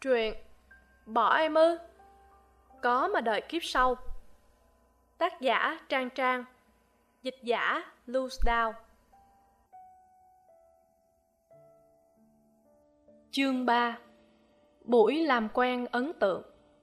Truyện Bỏ em ư? Có mà đời kiếp sau. Tác giả Trang Trang. Dịch giả Loose Down. Chương 3. Buổi làm quen ấn tượng.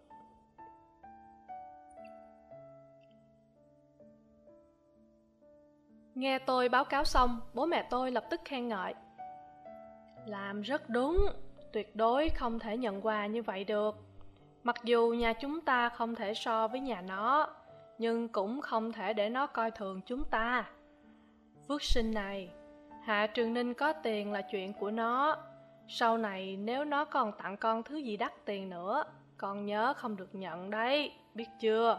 Nghe tôi báo cáo xong, bố mẹ tôi lập tức khen ngợi. Làm rất đúng, tuyệt đối không thể nhận quà như vậy được. Mặc dù nhà chúng ta không thể so với nhà nó, nhưng cũng không thể để nó coi thường chúng ta. Phước sinh này, Hạ Trường Ninh có tiền là chuyện của nó. Sau này nếu nó còn tặng con thứ gì đắt tiền nữa, con nhớ không được nhận đấy, biết chưa?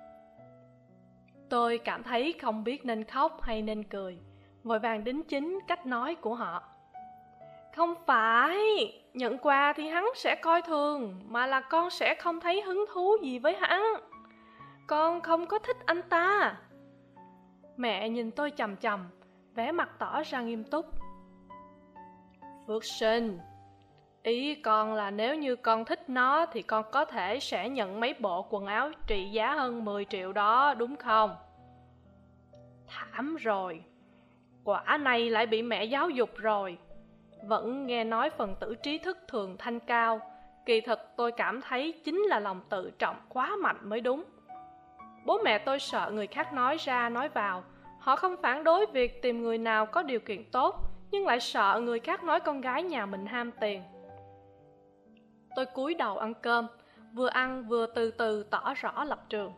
Tôi cảm thấy không biết nên khóc hay nên cười, vội vàng đính chính cách nói của họ. Không phải, nhận quà thì hắn sẽ coi thường, mà là con sẽ không thấy hứng thú gì với hắn. Con không có thích anh ta. Mẹ nhìn tôi chằm chằm, vẻ mặt tỏ ra nghiêm túc. Phước sinh, ý con là nếu như con thích nó thì con có thể sẽ nhận mấy bộ quần áo trị giá hơn 10 triệu đó, đúng không? Thảm rồi, quả này lại bị mẹ giáo dục rồi. Vẫn nghe nói phần tử trí thức thường thanh cao, kỳ thực tôi cảm thấy chính là lòng tự trọng quá mạnh mới đúng. Bố mẹ tôi sợ người khác nói ra nói vào. Họ không phản đối việc tìm người nào có điều kiện tốt, nhưng lại sợ người khác nói con gái nhà mình ham tiền. Tôi cúi đầu ăn cơm, vừa ăn vừa từ từ tỏ rõ lập trường.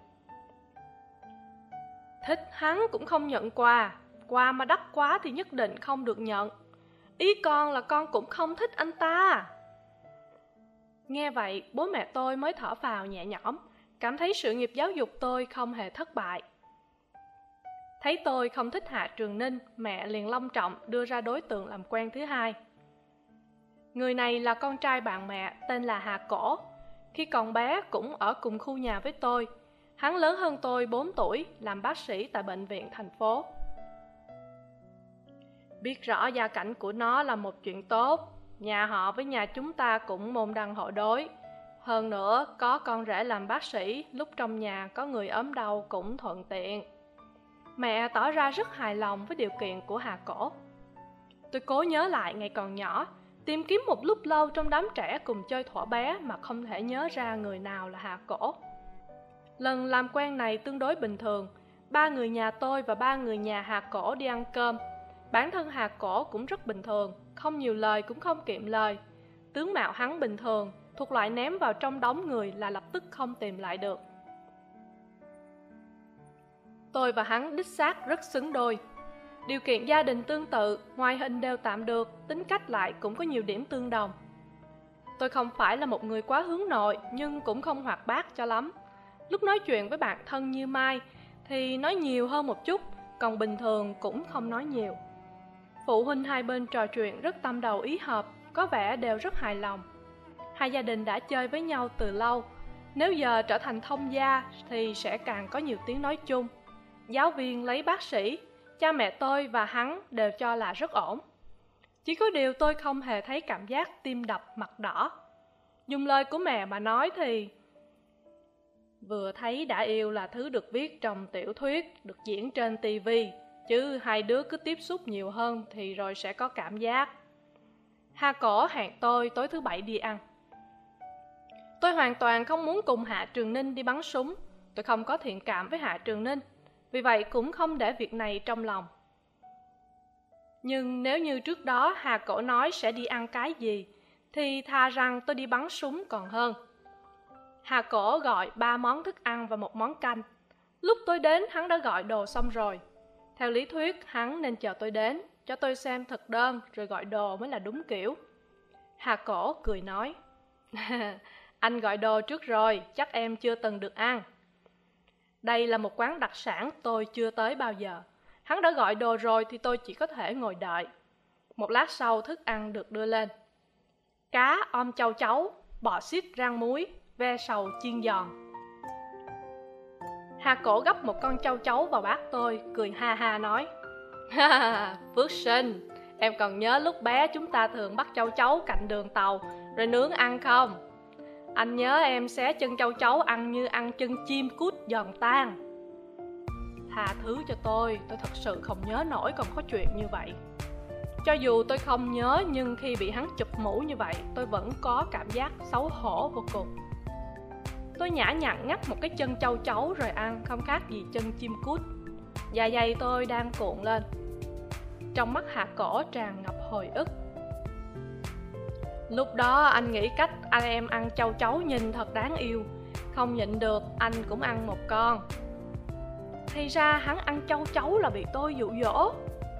Thích hắn cũng không nhận quà, quà mà đắt quá thì nhất định không được nhận. Ý con là con cũng không thích anh ta. Nghe vậy, bố mẹ tôi mới thở phào nhẹ nhõm, cảm thấy sự nghiệp giáo dục tôi không hề thất bại. Thấy tôi không thích Hạ Trường Ninh, mẹ liền long trọng đưa ra đối tượng làm quen thứ hai. Người này là con trai bạn mẹ, tên là Hà Cổ. Khi còn bé cũng ở cùng khu nhà với tôi. Hắn lớn hơn tôi 4 tuổi, làm bác sĩ tại bệnh viện thành phố. Biết rõ gia cảnh của nó là một chuyện tốt, nhà họ với nhà chúng ta cũng môn đăng hộ đối. Hơn nữa, có con rể làm bác sĩ, lúc trong nhà có người ốm đau cũng thuận tiện. Mẹ tỏ ra rất hài lòng với điều kiện của Hà Cổ. Tôi cố nhớ lại ngày còn nhỏ, tìm kiếm một lúc lâu trong đám trẻ cùng chơi thuở bé mà không thể nhớ ra người nào là Hà Cổ. Lần làm quen này tương đối bình thường, 3 người nhà tôi và 3 người nhà Hà Cổ đi ăn cơm. Bản thân Hà Cổ cũng rất bình thường, không nhiều lời cũng không kiệm lời. Tướng mạo hắn bình thường, thuộc loại ném vào trong đống người là lập tức không tìm lại được. Tôi và hắn đích xác rất xứng đôi. Điều kiện gia đình tương tự, ngoại hình đều tạm được, tính cách lại cũng có nhiều điểm tương đồng. Tôi không phải là một người quá hướng nội, nhưng cũng không hoạt bát cho lắm. Lúc nói chuyện với bạn thân như Mai thì nói nhiều hơn một chút, còn bình thường cũng không nói nhiều. Phụ huynh hai bên trò chuyện rất tâm đầu ý hợp, có vẻ đều rất hài lòng. Hai gia đình đã chơi với nhau từ lâu, nếu giờ trở thành thông gia thì sẽ càng có nhiều tiếng nói chung. Giáo viên lấy bác sĩ, cha mẹ tôi và hắn đều cho là rất ổn. Chỉ có điều tôi không hề thấy cảm giác tim đập mặt đỏ. Dùng lời của mẹ mà nói thì vừa thấy đã yêu là thứ được viết trong tiểu thuyết, được diễn trên tivi, chứ hai đứa cứ tiếp xúc nhiều hơn thì rồi sẽ có cảm giác. Hà Cổ hẹn tôi tối thứ Bảy đi ăn. Tôi hoàn toàn không muốn cùng Hạ Trường Ninh đi bắn súng. Tôi không có thiện cảm với Hạ Trường Ninh, vì vậy cũng không để việc này trong lòng. Nhưng nếu như trước đó Hà Cổ nói sẽ đi ăn cái gì, thì thà rằng tôi đi bắn súng còn hơn. Hà Cổ gọi 3 món thức ăn và 1 món canh. Lúc tôi đến hắn đã gọi đồ xong rồi. Theo lý thuyết hắn nên chờ tôi đến, cho tôi xem thực đơn rồi gọi đồ mới là đúng kiểu. Hà Cổ cười nói, anh gọi đồ trước rồi, chắc em chưa từng được ăn. Đây là một quán đặc sản tôi chưa tới bao giờ. Hắn đã gọi đồ rồi thì tôi chỉ có thể ngồi đợi. Một lát sau thức ăn được đưa lên. Cá om châu chấu, bò xít rang muối, ve sầu chiên giòn. Hà Cổ gấp một con châu chấu vào bát tôi, cười ha ha nói, Phước sinh, em còn nhớ lúc bé chúng ta thường bắt châu chấu cạnh đường tàu rồi nướng ăn không? Anh nhớ em xé chân châu chấu ăn như ăn chân chim cút giòn tan. Tha thứ cho tôi thật sự không nhớ nổi còn có chuyện như vậy. Cho dù tôi không nhớ, nhưng khi bị hắn chụp mũ như vậy, tôi vẫn có cảm giác xấu hổ vô cùng. Tôi nhã nhặn ngắt một cái chân châu chấu rồi ăn, không khác gì chân chim cút. Dạ dày tôi đang cuộn lên. Trong mắt Hà Cổ tràn ngập hồi ức. Lúc đó anh nghĩ cách anh em ăn châu chấu nhìn thật đáng yêu. Không nhịn được, anh cũng ăn một con. Thì ra hắn ăn châu chấu là bị tôi dụ dỗ.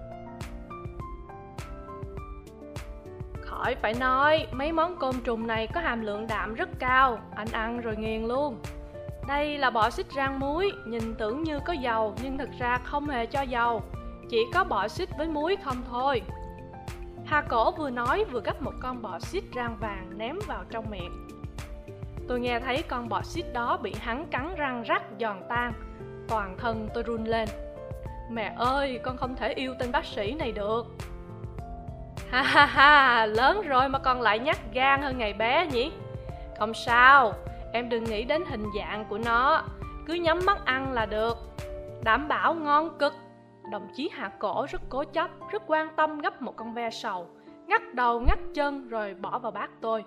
Khỏi phải nói, mấy món côn trùng này có hàm lượng đạm rất cao. Anh ăn rồi nghiền luôn. Đây là bọ xít rang muối, nhìn tưởng như có dầu nhưng thực ra không hề cho dầu, chỉ có bọ xít với muối không thôi. Hà Cổ vừa nói vừa gắp một con bọ xít rang vàng ném vào trong miệng. Tôi nghe thấy con bọ xít đó bị hắn cắn răng rắc giòn tan. Toàn thân tôi run lên. Mẹ ơi, con không thể yêu tên bác sĩ này được. Ha ha ha, lớn rồi mà con lại nhát gan hơn ngày bé nhỉ? Không sao, em đừng nghĩ đến hình dạng của nó, cứ nhắm mắt ăn là được. Đảm bảo ngon cực. Đồng chí Hà Cổ rất cố chấp, rất quan tâm gấp một con ve sầu, ngắt đầu ngắt chân rồi bỏ vào bát tôi.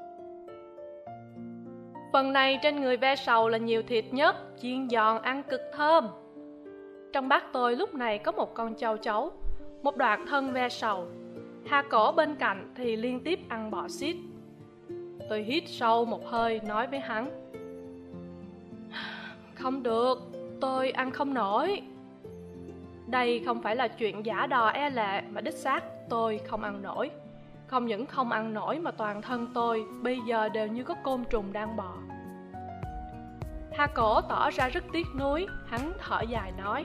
Phần này trên người ve sầu là nhiều thịt nhất, chiên giòn ăn cực thơm. Trong bát tôi lúc này có một con châu chấu, một đoạn thân ve sầu. Hà Cổ bên cạnh thì liên tiếp ăn bọ xít. Tôi hít sâu một hơi nói với hắn: Không được, tôi ăn không nổi. Đây không phải là chuyện giả đò e lệ, mà đích xác tôi không ăn nổi. Không những không ăn nổi mà toàn thân tôi bây giờ đều như có côn trùng đang bò. Hà Cổ tỏ ra rất tiếc nuối, hắn thở dài nói: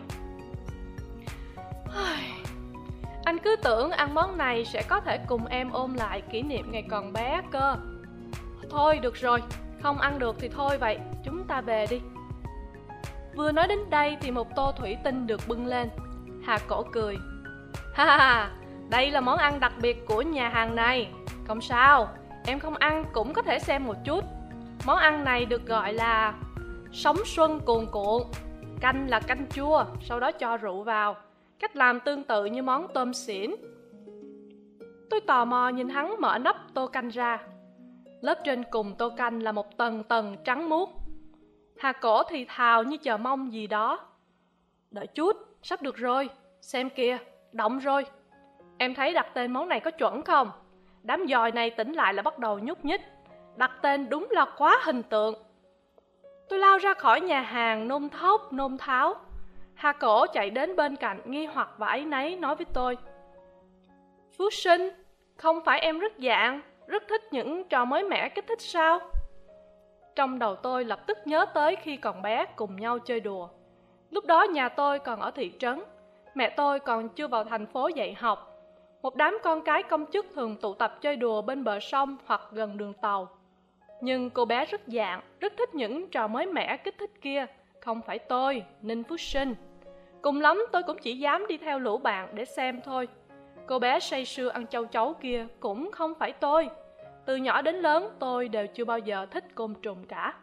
Anh cứ tưởng ăn món này sẽ có thể cùng em ôm lại kỷ niệm ngày còn bé cơ. Thôi được rồi, không ăn được thì thôi vậy, chúng ta về đi. Vừa nói đến đây thì một tô thủy tinh được bưng lên. Hà Cổ cười: Ha ha ha, đây là món ăn đặc biệt của nhà hàng này. Không sao, em không ăn cũng có thể xem một chút. Món ăn này được gọi là sống xuân cuồn cuộn. Canh là canh chua, sau đó cho rượu vào. Cách làm tương tự như món tôm xỉn. Tôi tò mò nhìn hắn mở nắp tô canh ra. Lớp trên cùng tô canh là một tầng tầng trắng muốt. Hà Cổ thì thào như chờ mong gì đó: Đợi chút, sắp được rồi, xem kìa, động rồi. Em thấy đặt tên món này có chuẩn không? Đám giòi này tỉnh lại là bắt đầu nhúc nhích. Đặt tên đúng là quá hình tượng. Tôi lao ra khỏi nhà hàng nôn thốc nôn tháo. Hà Cổ chạy đến bên cạnh nghi hoặc và áy náy nói với tôi: Phước Sinh, không phải em rất dạng, rất thích những trò mới mẻ kích thích sao? Trong đầu tôi lập tức nhớ tới khi còn bé cùng nhau chơi đùa. Lúc đó nhà tôi còn ở thị trấn, mẹ tôi còn chưa vào thành phố dạy học. Một đám con cái công chức thường tụ tập chơi đùa bên bờ sông hoặc gần đường tàu. Nhưng cô bé rất dạng, rất thích những trò mới mẻ kích thích kia. Không phải tôi, Ninh Phước Sinh. Cùng lắm tôi cũng chỉ dám đi theo lũ bạn để xem thôi. Cô bé say sưa ăn châu chấu kia cũng không phải tôi. Từ nhỏ đến lớn tôi đều chưa bao giờ thích côn trùng cả.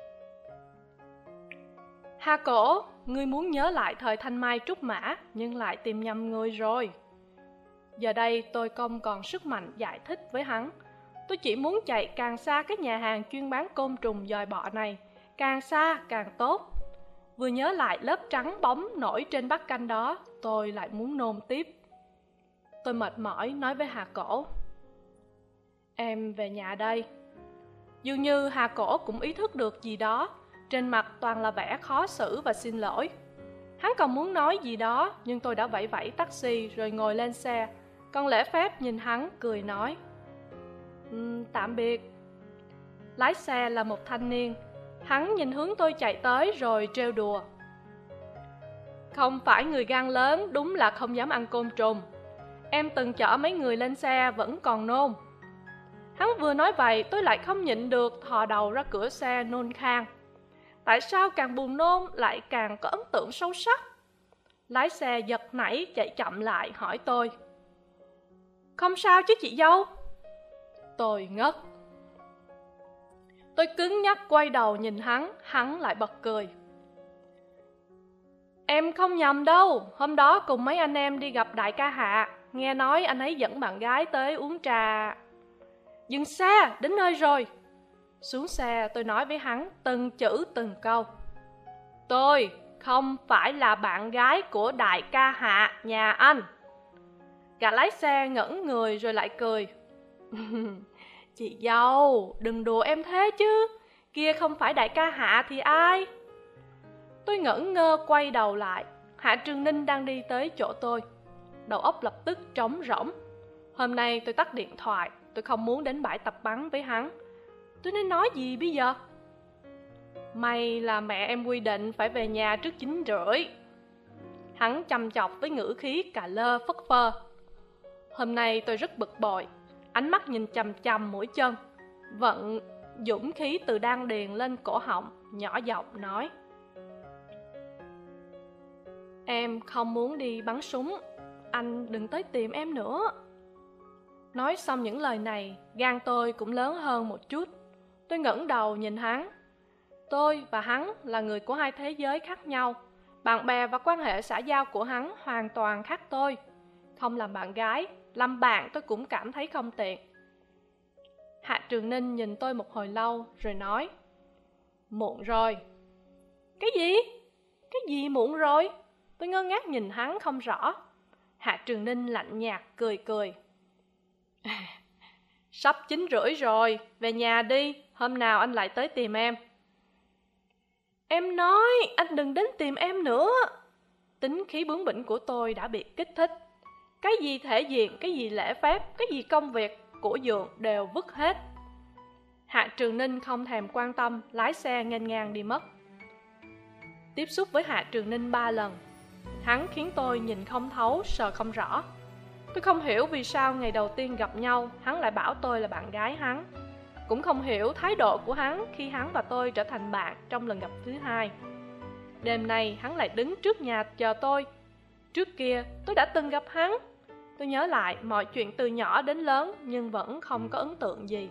Hà Cổ, ngươi muốn nhớ lại thời Thanh Mai Trúc Mã nhưng lại tìm nhầm người rồi. Giờ đây tôi không còn sức mạnh giải thích với hắn. Tôi chỉ muốn chạy càng xa cái nhà hàng chuyên bán côn trùng giòi bọ này. Càng xa càng tốt. Vừa nhớ lại lớp trắng bóng nổi trên bát canh đó, tôi lại muốn nôn tiếp. Tôi mệt mỏi nói với Hà Cổ: Em về nhà đây. Dường như Hà Cổ cũng ý thức được gì đó. Trên mặt toàn là vẻ khó xử và xin lỗi. Hắn còn muốn nói gì đó, nhưng tôi đã vẫy vẫy taxi rồi ngồi lên xe. Còn lễ phép nhìn hắn cười nói: Tạm biệt. Lái xe là một thanh niên. Hắn nhìn hướng tôi chạy tới rồi trêu đùa: Không phải người gan lớn, đúng là không dám ăn côn trùng. Em từng chở mấy người lên xe vẫn còn nôn. Hắn vừa nói vậy tôi lại không nhịn được thò đầu ra cửa xe nôn khan. Tại sao càng buồn nôn lại càng có ấn tượng sâu sắc? Lái xe giật nảy chạy chậm lại hỏi tôi: Không sao chứ chị dâu? Tôi ngất. Tôi cứng nhắc quay đầu nhìn hắn lại bật cười. Em không nhầm đâu, hôm đó cùng mấy anh em đi gặp đại ca Hạ, nghe nói anh ấy dẫn bạn gái tới uống trà. Dừng xe, đến nơi rồi. Xuống xe tôi nói với hắn từng chữ từng câu. Tôi không phải là bạn gái của đại ca Hạ nhà anh. Gã lái xe ngẩn người rồi lại cười. Chị dâu, đừng đùa em thế chứ, kia không phải đại ca Hạ thì ai? Tôi ngẩn ngơ quay đầu lại, Hạ Trường Ninh đang đi tới chỗ tôi. Đầu óc lập tức trống rỗng. Hôm nay tôi tắt điện thoại, tôi không muốn đến bãi tập bắn với hắn. Tôi nên nói gì bây giờ? May là mẹ em quy định phải về nhà trước 9:30. Hắn chăm chọc với ngữ khí cà lơ phất phơ. Hôm nay tôi rất bực bội, ánh mắt nhìn chằm chằm mũi chân, vận dũng khí từ đan điền lên cổ họng, nhỏ giọng nói. Em không muốn đi bắn súng, anh đừng tới tìm em nữa. Nói xong những lời này, gan tôi cũng lớn hơn một chút. Tôi ngẩng đầu nhìn hắn. Tôi và hắn là người của hai thế giới khác nhau. Bạn bè và quan hệ xã giao của hắn hoàn toàn khác tôi. Không làm bạn gái, làm bạn tôi cũng cảm thấy không tiện. Hạ Trường Ninh nhìn tôi một hồi lâu rồi nói. Muộn rồi. Cái gì? Cái gì muộn rồi? Tôi ngơ ngác nhìn hắn không rõ. Hạ Trường Ninh lạnh nhạt cười cười. Sắp 9:30 rồi, về nhà đi, hôm nào anh lại tới tìm em. Em nói anh đừng đến tìm em nữa. Tính khí bướng bỉnh của tôi đã bị kích thích. Cái gì thể diện, cái gì lễ phép, cái gì công việc của Dượng đều vứt hết. Hạ Trường Ninh không thèm quan tâm, lái xe nghênh ngang đi mất. Tiếp xúc với Hạ Trường Ninh 3 lần, hắn khiến tôi nhìn không thấu, sờ không rõ. Tôi không hiểu vì sao ngày đầu tiên gặp nhau hắn lại bảo tôi là bạn gái hắn. Cũng không hiểu thái độ của hắn khi hắn và tôi trở thành bạn trong lần gặp thứ hai. Đêm nay hắn lại đứng trước nhà chờ tôi. Trước kia tôi đã từng gặp hắn. Tôi nhớ lại mọi chuyện từ nhỏ đến lớn nhưng vẫn không có ấn tượng gì.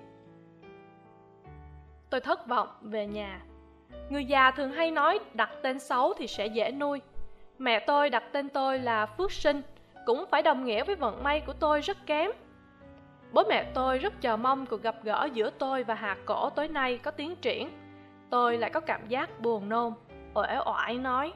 Tôi thất vọng về nhà. Người già thường hay nói đặt tên xấu thì sẽ dễ nuôi. Mẹ tôi đặt tên tôi là Phước Sinh, cũng phải đồng nghĩa với vận may của tôi rất kém. Bố mẹ tôi rất chờ mong cuộc gặp gỡ giữa tôi và Hà Cổ tối nay có tiến triển. Tôi lại có cảm giác buồn nôn, uể oải nói.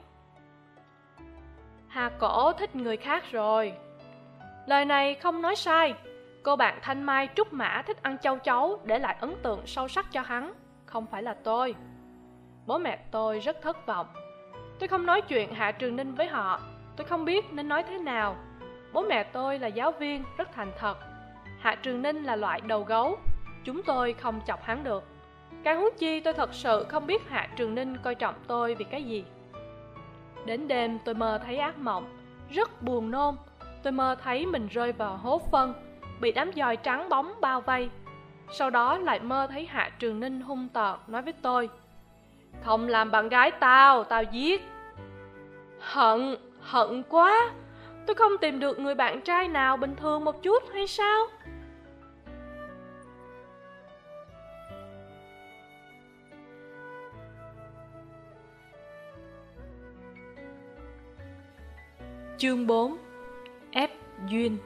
Hà Cổ thích người khác rồi. Lời này không nói sai. Cô bạn Thanh Mai Trúc Mã thích ăn châu chấu để lại ấn tượng sâu sắc cho hắn, không phải là tôi. Bố mẹ tôi rất thất vọng. Tôi không nói chuyện Hạ Trường Ninh với họ. Tôi không biết nên nói thế nào. Bố mẹ tôi là giáo viên, rất thành thật. Hạ Trường Ninh là loại đầu gấu. Chúng tôi không chọc hắn được. Càng huống chi tôi thật sự không biết Hạ Trường Ninh coi trọng tôi vì cái gì. Đến đêm tôi mơ thấy ác mộng, rất buồn nôn. Tôi mơ thấy mình rơi vào hố phân, bị đám giòi trắng bóng bao vây. Sau đó lại mơ thấy Hạ Trường Ninh hung tợn nói với tôi. Không làm bạn gái tao, tao giết. Hận quá. Tôi không tìm được người bạn trai nào bình thường một chút hay sao? Chương 4. Ép duyên.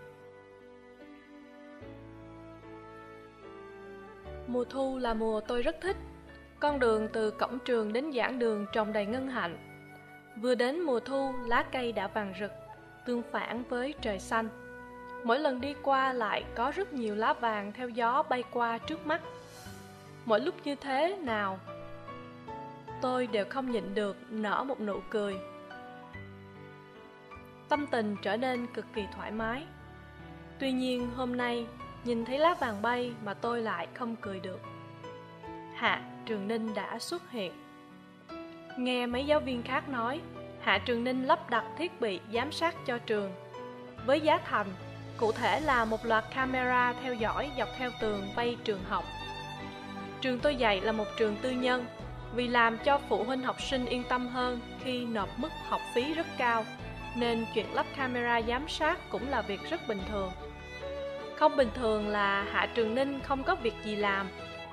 Mùa thu là mùa tôi rất thích. Con đường từ cổng trường đến giảng đường trồng đầy ngân hạnh. Vừa đến mùa thu, lá cây đã vàng rực, tương phản với trời xanh. Mỗi lần đi qua lại có rất nhiều lá vàng theo gió bay qua trước mắt. Mỗi lúc như thế nào, tôi đều không nhịn được nở một nụ cười. Tâm tình trở nên cực kỳ thoải mái. Tuy nhiên hôm nay, nhìn thấy lá vàng bay mà tôi lại không cười được. Hạ Trường Ninh đã xuất hiện. Nghe mấy giáo viên khác nói, Hạ Trường Ninh lắp đặt thiết bị giám sát cho trường. Với giá thành, cụ thể là một loạt camera theo dõi dọc theo tường vây trường học. Trường tôi dạy là một trường tư nhân, vì làm cho phụ huynh học sinh yên tâm hơn khi nộp mức học phí rất cao, nên chuyện lắp camera giám sát cũng là việc rất bình thường. Không bình thường là Hạ Trường Ninh không có việc gì làm,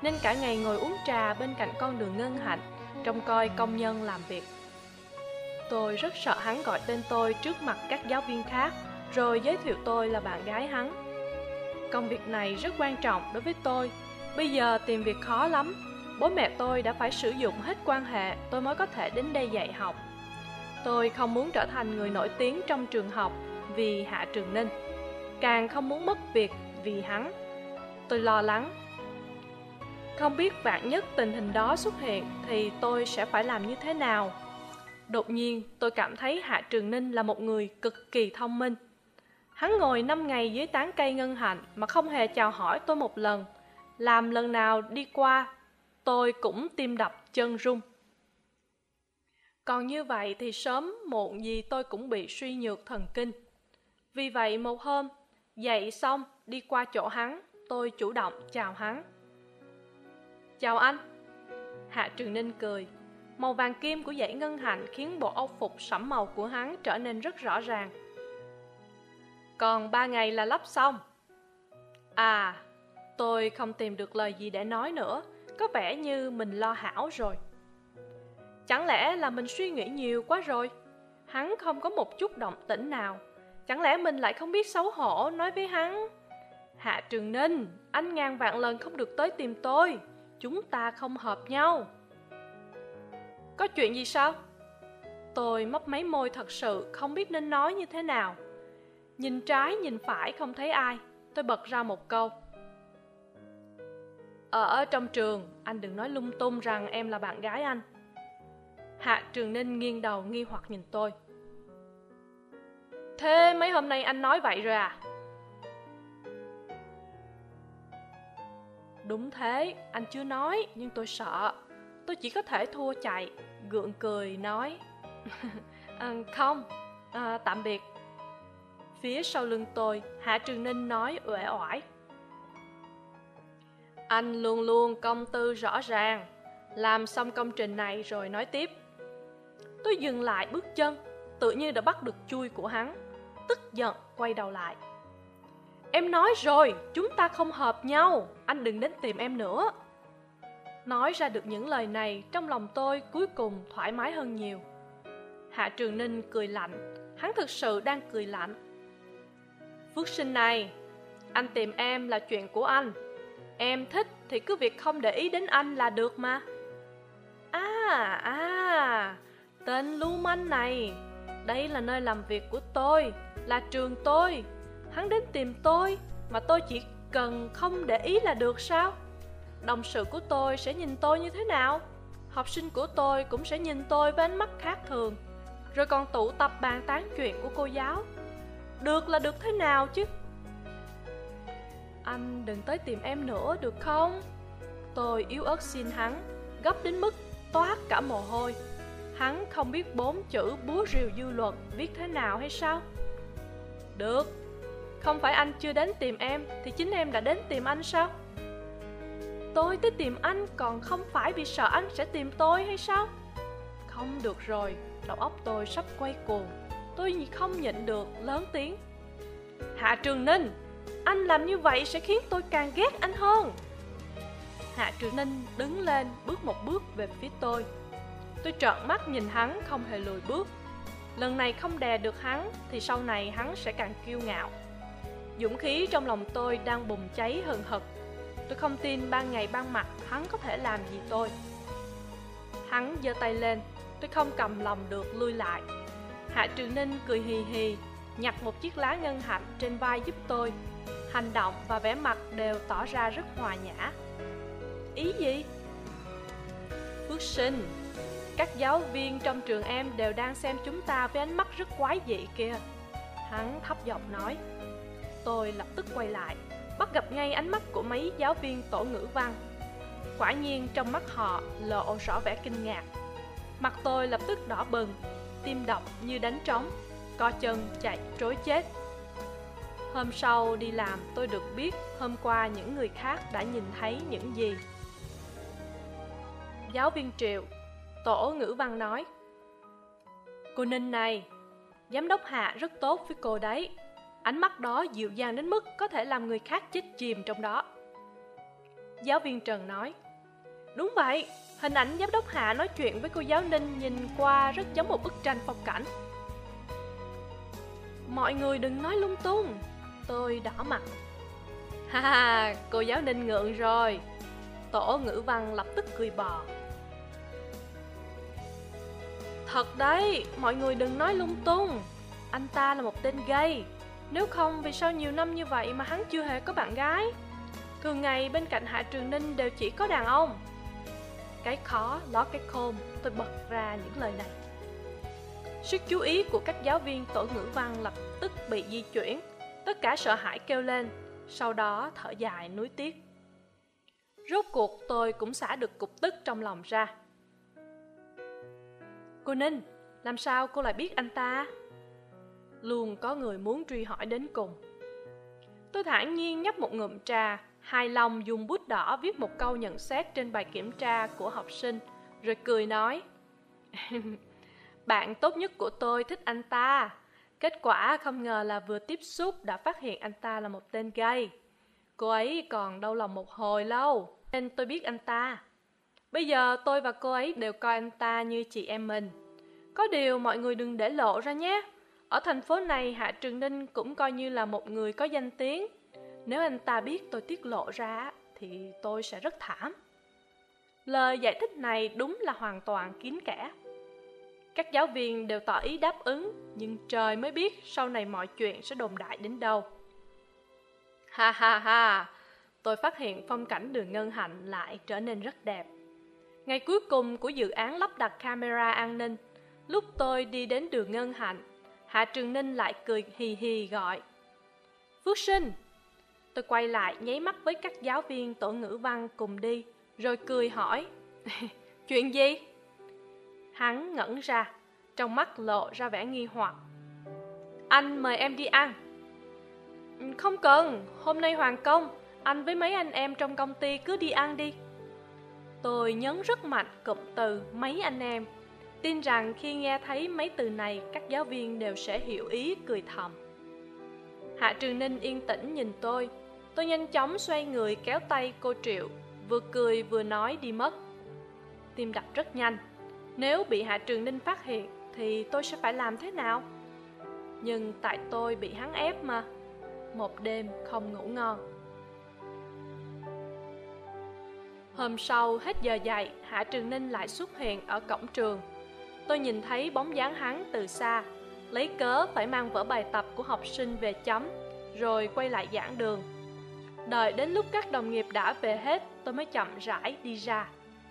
nên cả ngày ngồi uống trà bên cạnh con đường Ngân Hạnh, trông coi công nhân làm việc. Tôi rất sợ hắn gọi tên tôi trước mặt các giáo viên khác, rồi giới thiệu tôi là bạn gái hắn. Công việc này rất quan trọng đối với tôi. Bây giờ tìm việc khó lắm. Bố mẹ tôi đã phải sử dụng hết quan hệ tôi mới có thể đến đây dạy học. Tôi không muốn trở thành người nổi tiếng trong trường học vì Hạ Trường Ninh, càng không muốn mất việc vì hắn. Tôi lo lắng. Không biết vạn nhất tình hình đó xuất hiện thì tôi sẽ phải làm như thế nào. Đột nhiên tôi cảm thấy Hạ Trường Ninh là một người cực kỳ thông minh. Hắn ngồi 5 ngày dưới tán cây ngân hạnh mà không hề chào hỏi tôi một lần. Làm lần nào đi qua, tôi cũng tim đập chân run. Còn như vậy thì sớm muộn gì tôi cũng bị suy nhược thần kinh. Vì vậy một hôm, dậy xong đi qua chỗ hắn, tôi chủ động chào hắn. Chào anh. Hạ Trường Ninh cười. Màu vàng kim của dãy ngân hạnh khiến bộ âu phục sẫm màu của hắn trở nên rất rõ ràng. Còn 3 ngày là lắp xong. À, tôi không tìm được lời gì để nói nữa. Có vẻ như mình lo hão rồi. Chẳng lẽ là mình suy nghĩ nhiều quá rồi? Hắn không có một chút động tĩnh nào. Chẳng lẽ mình lại không biết xấu hổ nói với hắn? Hạ Trường Ninh, anh ngàn vạn lần không được tới tìm tôi. Chúng ta không hợp nhau. Có chuyện gì sao? Tôi mấp máy môi thật sự không biết nên nói như thế nào. Nhìn trái nhìn phải không thấy ai. Tôi bật ra một câu. Ở trong trường, anh đừng nói lung tung rằng em là bạn gái anh. Hạ Trường Ninh nghiêng đầu nghi hoặc nhìn tôi. Thế mấy hôm nay anh nói vậy rồi à? Đúng thế, anh chưa nói, nhưng tôi sợ. Tôi chỉ có thể thua chạy, gượng cười nói. Không, tạm biệt. Phía sau lưng tôi, Hạ Trường Ninh nói uể oải. Anh luôn luôn công tư rõ ràng. Làm xong công trình này rồi nói tiếp. Tôi dừng lại bước chân, tự như đã bắt được chui của hắn. Tức giận quay đầu lại. Em nói rồi, chúng ta không hợp nhau. Anh đừng đến tìm em nữa. Nói ra được những lời này, trong lòng tôi cuối cùng thoải mái hơn nhiều. Hạ Trường Ninh cười lạnh. Hắn thực sự đang cười lạnh. Phước Sinh này, anh tìm em là chuyện của anh. Em thích thì cứ việc không để ý đến anh là được mà. Tên lưu manh này. Đây là nơi làm việc của tôi, là trường tôi. Hắn đến tìm tôi, mà tôi chỉ cần không để ý là được sao? Đồng sự của tôi sẽ nhìn tôi như thế nào? Học sinh của tôi cũng sẽ nhìn tôi với ánh mắt khác thường. Rồi còn tụ tập bàn tán chuyện của cô giáo. Được là được thế nào chứ? Anh đừng tới tìm em nữa được không? Tôi yếu ớt xin hắn, gấp đến mức toát cả mồ hôi. Hắn không biết 4 chữ búa rìu dư luận viết thế nào hay sao? Được, không phải anh chưa đến tìm em thì chính em đã đến tìm anh sao? Tôi tới tìm anh còn không phải vì sợ anh sẽ tìm tôi hay sao? Không được rồi, đầu óc tôi sắp quay cuồng. Tôi không nhịn được lớn tiếng. Hạ Trường Ninh, anh làm như vậy sẽ khiến tôi càng ghét anh hơn. Hạ Trường Ninh đứng lên bước một bước về phía tôi. Tôi trợn mắt nhìn hắn không hề lùi bước. Lần này không đè được hắn thì sau này hắn sẽ càng kiêu ngạo. Dũng khí trong lòng tôi đang bùng cháy hừng hực. Tôi không tin ban ngày ban mặt hắn có thể làm gì tôi. Hắn giơ tay lên, tôi không cầm lòng được lui lại. Hạ Trường Ninh cười hì hì, nhặt một chiếc lá ngân hạnh trên vai giúp tôi. Hành động và vẻ mặt đều tỏ ra rất hòa nhã. Ý gì? Phước Sinh, các giáo viên trong trường em đều đang xem chúng ta với ánh mắt rất quái dị kìa. Hắn thấp giọng nói. Tôi lập tức quay lại, bắt gặp ngay ánh mắt của mấy giáo viên tổ ngữ văn. Quả nhiên trong mắt họ lộ rõ vẻ kinh ngạc. Mặt tôi lập tức đỏ bừng, tim đập như đánh trống, co chân chạy trối chết. Hôm sau đi làm tôi được biết hôm qua những người khác đã nhìn thấy những gì. Giáo viên Triệu, tổ ngữ văn nói. Cô Ninh này, giám đốc Hạ rất tốt với cô đấy. Ánh mắt đó dịu dàng đến mức có thể làm người khác chết chìm trong đó. Giáo viên Trần nói. Đúng vậy, hình ảnh giám đốc Hạ nói chuyện với cô giáo Ninh nhìn qua rất giống một bức tranh phong cảnh. Mọi người đừng nói lung tung. Tôi đỏ mặt. Ha ha, cô giáo Ninh ngượng rồi. Tổ ngữ văn lập tức cười bò. Thật đấy, mọi người đừng nói lung tung. Anh ta là một tên gay. Nếu không, vì sao nhiều năm như vậy mà hắn chưa hề có bạn gái? Thường ngày bên cạnh Hạ Trường Ninh đều chỉ có đàn ông. Cái khó ló cái khôn, tôi bật ra những lời này. Sức chú ý của các giáo viên tổ ngữ văn lập tức bị di chuyển. Tất cả sợ hãi kêu lên, sau đó thở dài nuối tiếc. Rốt cuộc tôi cũng xả được cục tức trong lòng ra. Cô Ninh, làm sao cô lại biết anh ta? Luôn có người muốn truy hỏi đến cùng. Tôi thản nhiên nhấp một ngụm trà, hài lòng dùng bút đỏ viết một câu nhận xét trên bài kiểm tra của học sinh, rồi cười nói. Bạn tốt nhất của tôi thích anh ta. Kết quả không ngờ là vừa tiếp xúc đã phát hiện anh ta là một tên gay. Cô ấy còn đau lòng một hồi lâu, nên tôi biết anh ta. Bây giờ tôi và cô ấy đều coi anh ta như chị em mình. Có điều mọi người đừng để lộ ra nhé. Ở thành phố này Hạ Trường Ninh cũng coi như là một người có danh tiếng. Nếu anh ta biết tôi tiết lộ ra thì tôi sẽ rất thảm. Lời giải thích này đúng là hoàn toàn kín kẽ. Các giáo viên đều tỏ ý đáp ứng, nhưng trời mới biết sau này mọi chuyện sẽ đồn đại đến đâu. Ha ha ha, tôi phát hiện phong cảnh đường Ngân Hạnh lại trở nên rất đẹp. Ngày cuối cùng của dự án lắp đặt camera an ninh, lúc tôi đi đến đường Ngân Hạnh, Hạ Trường Ninh lại cười hì hì gọi. Phước Sinh! Tôi quay lại nháy mắt với các giáo viên tổ ngữ văn cùng đi, rồi cười hỏi. Chuyện gì? Hắn ngẩn ra, trong mắt lộ ra vẻ nghi hoặc. Anh mời em đi ăn. Không cần, hôm nay hoàn công, anh với mấy anh em trong công ty cứ đi ăn đi. Tôi nhấn rất mạnh cụm từ mấy anh em, tin rằng khi nghe thấy mấy từ này các giáo viên đều sẽ hiểu ý cười thầm. Hạ Trường Ninh yên tĩnh nhìn tôi nhanh chóng xoay người kéo tay cô Triệu, vừa cười vừa nói đi mất. Tim đập rất nhanh, nếu bị Hạ Trường Ninh phát hiện thì tôi sẽ phải làm thế nào? Nhưng tại tôi bị hắn ép mà. Một đêm không ngủ ngon. Hôm sau hết giờ dạy, Hạ Trường Ninh lại xuất hiện ở cổng trường. Tôi nhìn thấy bóng dáng hắn từ xa, lấy cớ phải mang vở bài tập của học sinh về chấm, rồi quay lại giảng đường. Đợi đến lúc các đồng nghiệp đã về hết, tôi mới chậm rãi đi ra.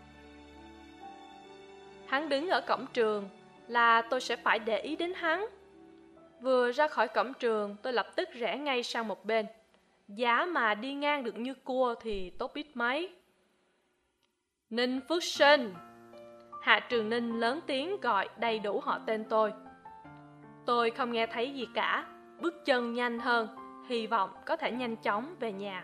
Hắn đứng ở cổng trường là tôi sẽ phải để ý đến hắn. Vừa ra khỏi cổng trường, tôi lập tức rẽ ngay sang một bên. Giá mà đi ngang được như cua thì tốt biết mấy. Ninh Phước Sinh! Hạ Trường Ninh lớn tiếng gọi đầy đủ họ tên tôi. Tôi không nghe thấy gì cả, bước chân nhanh hơn, hy vọng có thể nhanh chóng về nhà.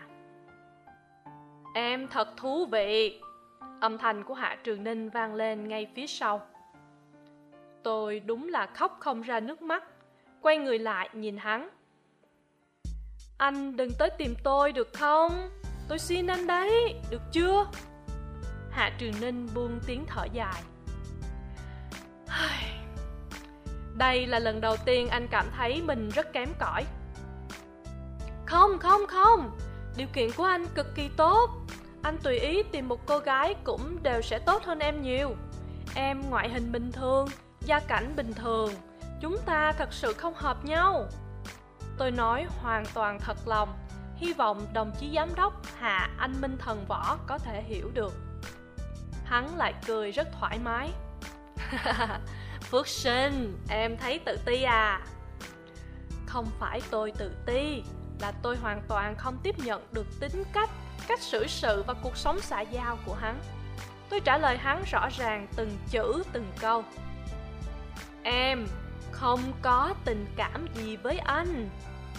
Em thật thú vị! Âm thanh của Hạ Trường Ninh vang lên ngay phía sau. Tôi đúng là khóc không ra nước mắt, quay người lại nhìn hắn. Anh đừng tới tìm tôi được không? Tôi xin anh đấy, được chưa? Hạ Trường Ninh buông tiếng thở dài. Đây là lần đầu tiên anh cảm thấy mình rất kém cỏi. Không, điều kiện của anh cực kỳ tốt. Anh tùy ý tìm một cô gái cũng đều sẽ tốt hơn em nhiều. Em ngoại hình bình thường, gia cảnh bình thường, chúng ta thật sự không hợp nhau. Tôi nói hoàn toàn thật lòng, hy vọng đồng chí giám đốc Hạ Anh Minh Thần Võ có thể hiểu được. Hắn lại cười rất thoải mái. Phước Sinh, em thấy tự ti à? Không phải tôi tự ti, là tôi hoàn toàn không tiếp nhận được tính cách xử sự và cuộc sống xã giao của hắn. Tôi trả lời hắn rõ ràng từng chữ từng câu. Em không có tình cảm gì với anh.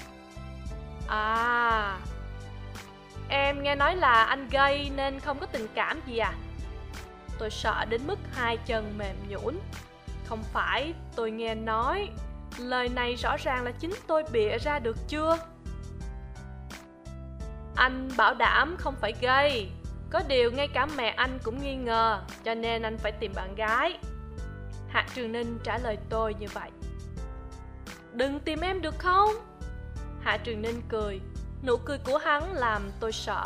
À, em nghe nói là anh gay nên không có tình cảm gì à? Tôi sợ đến mức hai chân mềm nhũn. Không phải, tôi nghe nói. Lời này rõ ràng là chính tôi bịa ra được chưa? Anh bảo đảm không phải gay. Có điều ngay cả mẹ anh cũng nghi ngờ, cho nên anh phải tìm bạn gái. Hạ Trường Ninh trả lời tôi như vậy. Đừng tìm em được không? Hạ Trường Ninh cười. Nụ cười của hắn làm tôi sợ.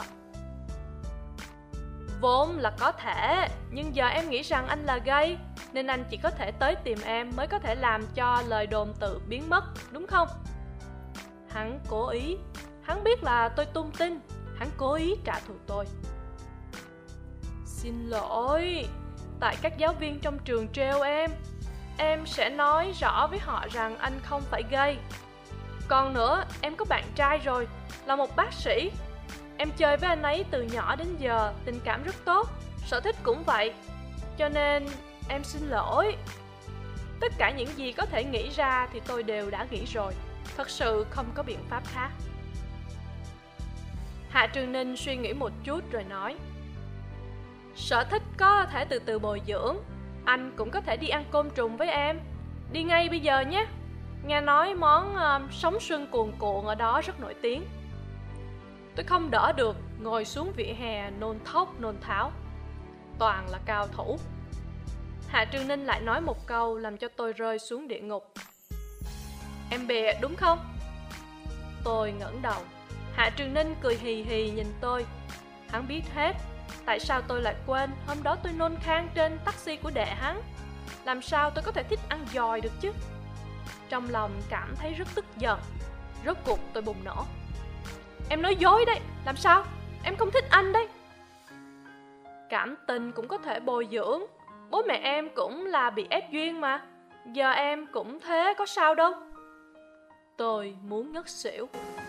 Vốn là có thể, nhưng giờ em nghĩ rằng anh là gay, nên anh chỉ có thể tới tìm em mới có thể làm cho lời đồn tự biến mất, đúng không? Hắn cố ý. Hắn biết là tôi tung tin. Hắn cố ý trả thù tôi. Xin lỗi, tại các giáo viên trong trường trêu em sẽ nói rõ với họ rằng anh không phải gay. Còn nữa, em có bạn trai rồi, là một bác sĩ. Em chơi với anh ấy từ nhỏ đến giờ, tình cảm rất tốt, sở thích cũng vậy. Cho nên em xin lỗi. Tất cả những gì có thể nghĩ ra thì tôi đều đã nghĩ rồi. Thật sự không có biện pháp khác. Hạ Trường Ninh suy nghĩ một chút rồi nói. Sở thích có thể từ từ bồi dưỡng. Anh cũng có thể đi ăn côn trùng với em. Đi ngay bây giờ nhé. Nghe nói món sống sưng cuồn cuộn ở đó rất nổi tiếng. Tôi không đỡ được, ngồi xuống vỉa hè nôn thốc nôn tháo. Toàn là cao thủ. Hạ Trường Ninh lại nói một câu làm cho tôi rơi xuống địa ngục. Em bịa đúng không? Tôi ngẩng đầu. Hạ Trường Ninh cười hì hì nhìn tôi. Hắn biết hết. Tại sao tôi lại quên hôm đó tôi nôn khan trên taxi của đệ hắn? Làm sao tôi có thể thích ăn dòi được chứ? Trong lòng cảm thấy rất tức giận. Rốt cuộc tôi bùng nổ. Em nói dối đấy, làm sao? Em không thích anh đấy. Cảm tình cũng có thể bồi dưỡng. Bố mẹ em cũng là bị ép duyên mà. Giờ em cũng thế, có sao đâu. Tôi muốn ngất xỉu.